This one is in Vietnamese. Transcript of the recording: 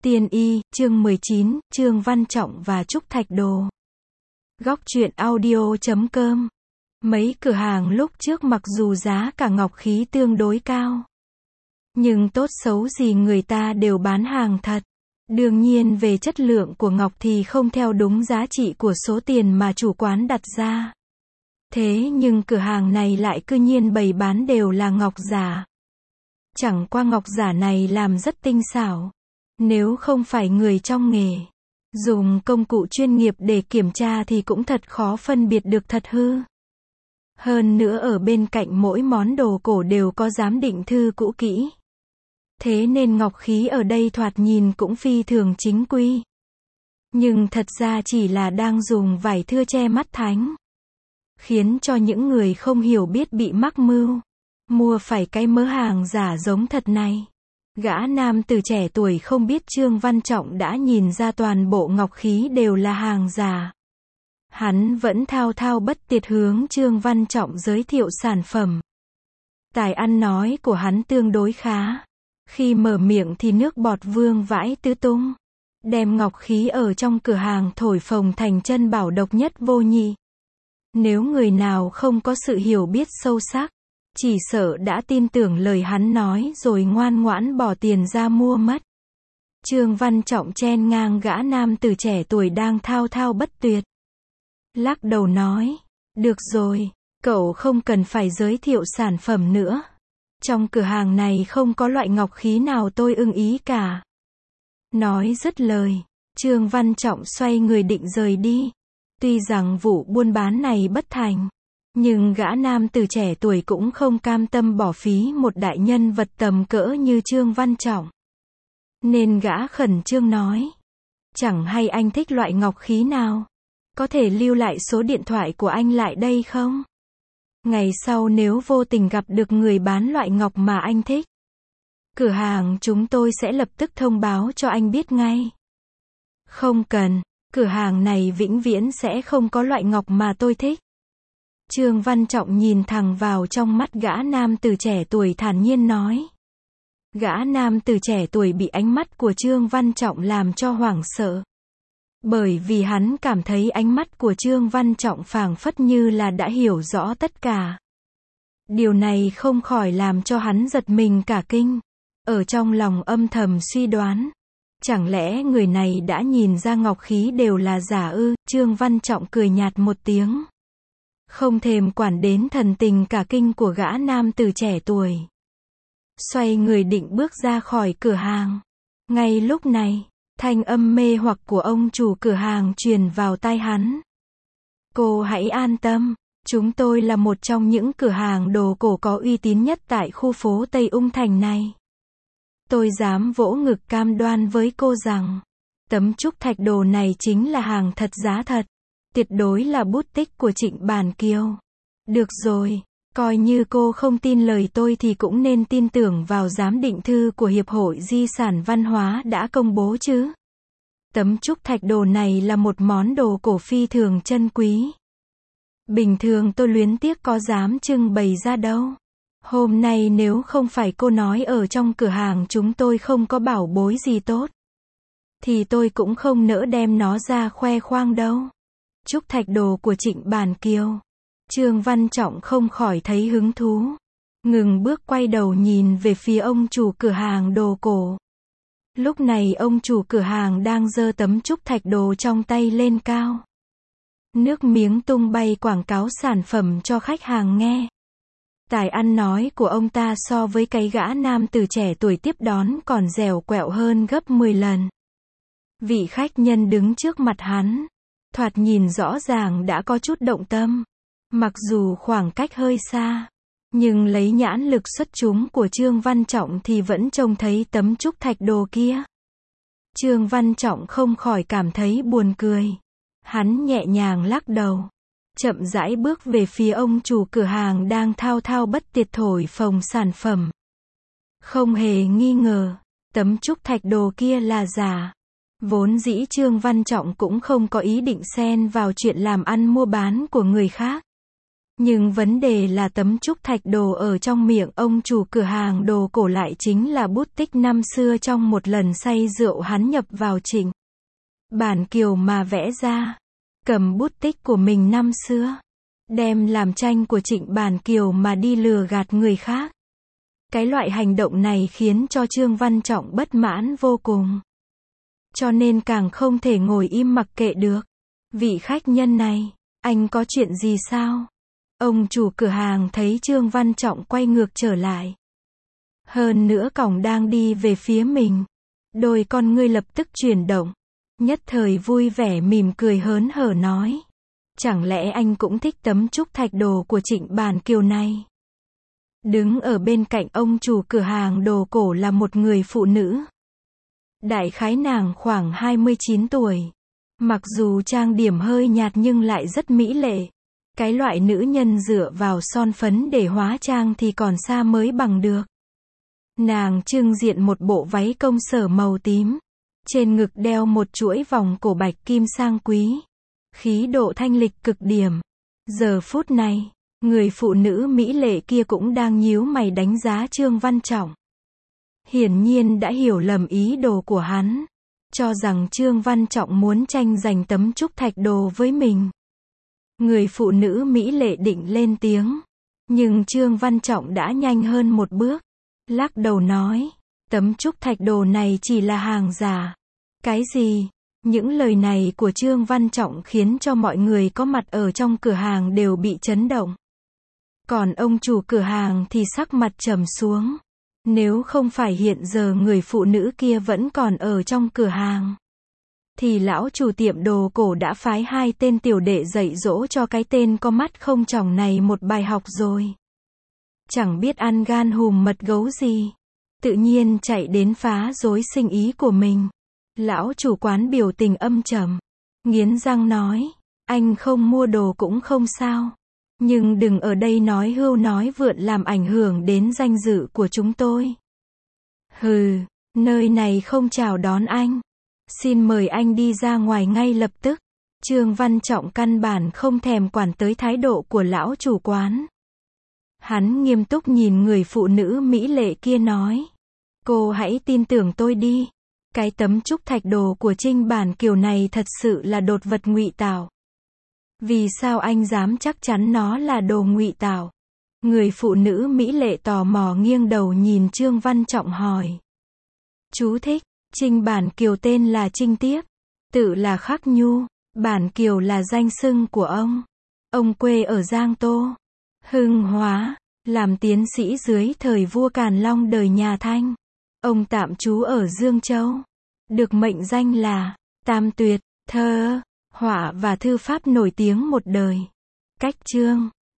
Tiên y, chương 19, Trương Văn Trọng và Trúc Thạch Đồ. Góc truyện audio.com. Mấy cửa hàng lúc trước mặc dù giá cả ngọc khí tương đối cao, nhưng tốt xấu gì người ta đều bán hàng thật. Đương nhiên về chất lượng của ngọc thì không theo đúng giá trị của số tiền mà chủ quán đặt ra. Thế nhưng cửa hàng này lại cư nhiên bày bán đều là ngọc giả. Chẳng qua ngọc giả này làm rất tinh xảo. Nếu không phải người trong nghề, dùng công cụ chuyên nghiệp để kiểm tra thì cũng thật khó phân biệt được thật hư. Hơn nữa ở bên cạnh mỗi món đồ cổ đều có giám định thư cũ kỹ. Thế nên ngọc khí ở đây thoạt nhìn cũng phi thường chính quy. Nhưng thật ra chỉ là đang dùng vải thưa che mắt thánh, khiến cho những người không hiểu biết bị mắc mưu, mua phải cái mớ hàng giả giống thật này. Gã nam tử trẻ tuổi không biết Trương Văn Trọng đã nhìn ra toàn bộ ngọc khí đều là hàng giả. Hắn vẫn thao thao bất tuyệt hướng Trương Văn Trọng giới thiệu sản phẩm. Tài ăn nói của hắn tương đối khá. Khi mở miệng thì nước bọt vương vãi tứ tung. Đem ngọc khí ở trong cửa hàng thổi phồng thành chân bảo độc nhất vô nhị. Nếu người nào không có sự hiểu biết sâu sắc, chỉ sợ đã tin tưởng lời hắn nói rồi ngoan ngoãn bỏ tiền ra mua mất. Trương Văn Trọng chen ngang gã nam tử trẻ tuổi đang thao thao bất tuyệt. Lắc đầu nói, được rồi, cậu không cần phải giới thiệu sản phẩm nữa. Trong cửa hàng này không có loại ngọc khí nào tôi ưng ý cả. Nói dứt lời, Trương Văn Trọng xoay người định rời đi. Tuy rằng vụ buôn bán này bất thành, nhưng gã nam tử trẻ tuổi cũng không cam tâm bỏ phí một đại nhân vật tầm cỡ như Trương Văn Trọng. Nên gã khẩn trương nói, chẳng hay anh thích loại ngọc khí nào? Có thể lưu lại số điện thoại của anh lại đây không? Ngày sau nếu vô tình gặp được người bán loại ngọc mà anh thích, cửa hàng chúng tôi sẽ lập tức thông báo cho anh biết ngay. Không cần, cửa hàng này vĩnh viễn sẽ không có loại ngọc mà tôi thích. Trương Văn Trọng nhìn thẳng vào trong mắt gã nam tử trẻ tuổi thản nhiên nói. Gã nam tử trẻ tuổi bị ánh mắt của Trương Văn Trọng làm cho hoảng sợ. Bởi vì hắn cảm thấy ánh mắt của Trương Văn Trọng phảng phất như là đã hiểu rõ tất cả. Điều này không khỏi làm cho hắn giật mình cả kinh. Ở trong lòng âm thầm suy đoán, chẳng lẽ người này đã nhìn ra ngọc khí đều là giả ư? Trương Văn Trọng cười nhạt một tiếng, không thèm quản đến thần tình cả kinh của gã nam tử trẻ tuổi. Xoay người định bước ra khỏi cửa hàng. Ngay lúc này, thanh âm mê hoặc của ông chủ cửa hàng truyền vào tai hắn. Cô hãy an tâm, chúng tôi là một trong những cửa hàng đồ cổ có uy tín nhất tại khu phố Tây Ung Thành này. Tôi dám vỗ ngực cam đoan với cô rằng, tấm trúc thạch đồ này chính là hàng thật giá thật. Tuyệt đối là bút tích của Trịnh Bản Kiều. Được rồi, coi như cô không tin lời tôi thì cũng nên tin tưởng vào giám định thư của Hiệp hội Di sản Văn hóa đã công bố chứ. Tấm trúc thạch đồ này là một món đồ cổ phi thường chân quý. Bình thường tôi luyến tiếc có dám trưng bày ra đâu. Hôm nay nếu không phải cô nói ở trong cửa hàng chúng tôi không có bảo bối gì tốt, thì tôi cũng không nỡ đem nó ra khoe khoang đâu. Trúc thạch đồ của Trịnh Bản Kiều. Trương Văn Trọng không khỏi thấy hứng thú. Ngừng bước quay đầu nhìn về phía ông chủ cửa hàng đồ cổ. Lúc này ông chủ cửa hàng đang giơ tấm trúc thạch đồ trong tay lên cao. Nước miếng tung bay quảng cáo sản phẩm cho khách hàng nghe. Tài ăn nói của ông ta so với cái gã nam tử trẻ tuổi tiếp đón còn dẻo quẹo hơn gấp 10 lần. Vị khách nhân đứng trước mặt hắn, thoạt nhìn rõ ràng đã có chút động tâm. Mặc dù khoảng cách hơi xa, nhưng lấy nhãn lực xuất chúng của Trương Văn Trọng thì vẫn trông thấy tấm trúc thạch đồ kia. Trương Văn Trọng không khỏi cảm thấy buồn cười. Hắn nhẹ nhàng lắc đầu, chậm rãi bước về phía ông chủ cửa hàng đang thao thao bất tuyệt thổi phồng sản phẩm. Không hề nghi ngờ, tấm trúc thạch đồ kia là giả. Vốn dĩ Trương Văn Trọng cũng không có ý định xen vào chuyện làm ăn mua bán của người khác. Nhưng vấn đề là tấm trúc thạch đồ ở trong miệng ông chủ cửa hàng đồ cổ lại chính là bút tích năm xưa trong một lần say rượu hắn nhập vào Trịnh Bản Kiều mà vẽ ra. Cầm bút tích của mình năm xưa, đem làm tranh của Trịnh Bản Kiều mà đi lừa gạt người khác. Cái loại hành động này khiến cho Trương Văn Trọng bất mãn vô cùng. Cho nên càng không thể ngồi im mặc kệ được. Vị khách nhân này, anh có chuyện gì sao? Ông chủ cửa hàng thấy Trương Văn Trọng quay ngược trở lại. Hơn nữa cổng đang đi về phía mình. Đôi con ngươi lập tức chuyển động. Nhất thời vui vẻ mỉm cười hớn hở nói. Chẳng lẽ anh cũng thích tấm trúc thạch đồ của Trịnh Bản Kiều này? Đứng ở bên cạnh ông chủ cửa hàng đồ cổ là một người phụ nữ. Đại khái nàng khoảng 29 tuổi. Mặc dù trang điểm hơi nhạt nhưng lại rất mỹ lệ. Cái loại nữ nhân dựa vào son phấn để hóa trang thì còn xa mới bằng được. Nàng trưng diện một bộ váy công sở màu tím. Trên ngực đeo một chuỗi vòng cổ bạch kim sang quý. Khí độ thanh lịch cực điểm. Giờ phút này, người phụ nữ mỹ lệ kia cũng đang nhíu mày đánh giá Trương Văn Trọng. Hiển nhiên đã hiểu lầm ý đồ của hắn. Cho rằng Trương Văn Trọng muốn tranh giành tấm trúc thạch đồ với mình. Người phụ nữ mỹ lệ định lên tiếng. Nhưng Trương Văn Trọng đã nhanh hơn một bước. Lắc đầu nói. Tấm trúc thạch đồ này chỉ là hàng giả. Cái gì? Những lời này của Trương Văn Trọng khiến cho mọi người có mặt ở trong cửa hàng đều bị chấn động. Còn ông chủ cửa hàng thì sắc mặt trầm xuống. Nếu không phải hiện giờ người phụ nữ kia vẫn còn ở trong cửa hàng, thì lão chủ tiệm đồ cổ đã phái 2 tên tiểu đệ dạy dỗ cho cái tên có mắt không tròng này một bài học rồi. Chẳng biết ăn gan hùm mật gấu gì. Tự nhiên chạy đến phá rối sinh ý của mình. Lão chủ quán biểu tình âm trầm. Nghiến răng nói. Anh không mua đồ cũng không sao. Nhưng đừng ở đây nói hưu nói vượn làm ảnh hưởng đến danh dự của chúng tôi. Hừ, nơi này không chào đón anh. Xin mời anh đi ra ngoài ngay lập tức. Trương Văn Trọng căn bản không thèm quản tới thái độ của lão chủ quán. Hắn nghiêm túc nhìn người phụ nữ mỹ lệ kia nói. Cô hãy tin tưởng tôi đi. Cái tấm trúc thạch đồ của Trịnh Bản Kiều này thật sự là đột vật ngụy tạo. Vì sao anh dám chắc chắn nó là đồ ngụy tạo? Người phụ nữ mỹ lệ tò mò nghiêng đầu nhìn Trương Văn Trọng hỏi. Chú thích, Trịnh Bản Kiều tên là Trịnh Tiếp, tự là Khắc Nhu, Bản Kiều là danh xưng của ông. Ông quê ở Giang Tô, Hưng Hóa, làm tiến sĩ dưới thời vua Càn Long đời nhà Thanh. Ông tạm trú ở Dương Châu, được mệnh danh là Tam Tuyệt, thơ, họa và thư pháp nổi tiếng một đời. Cách chương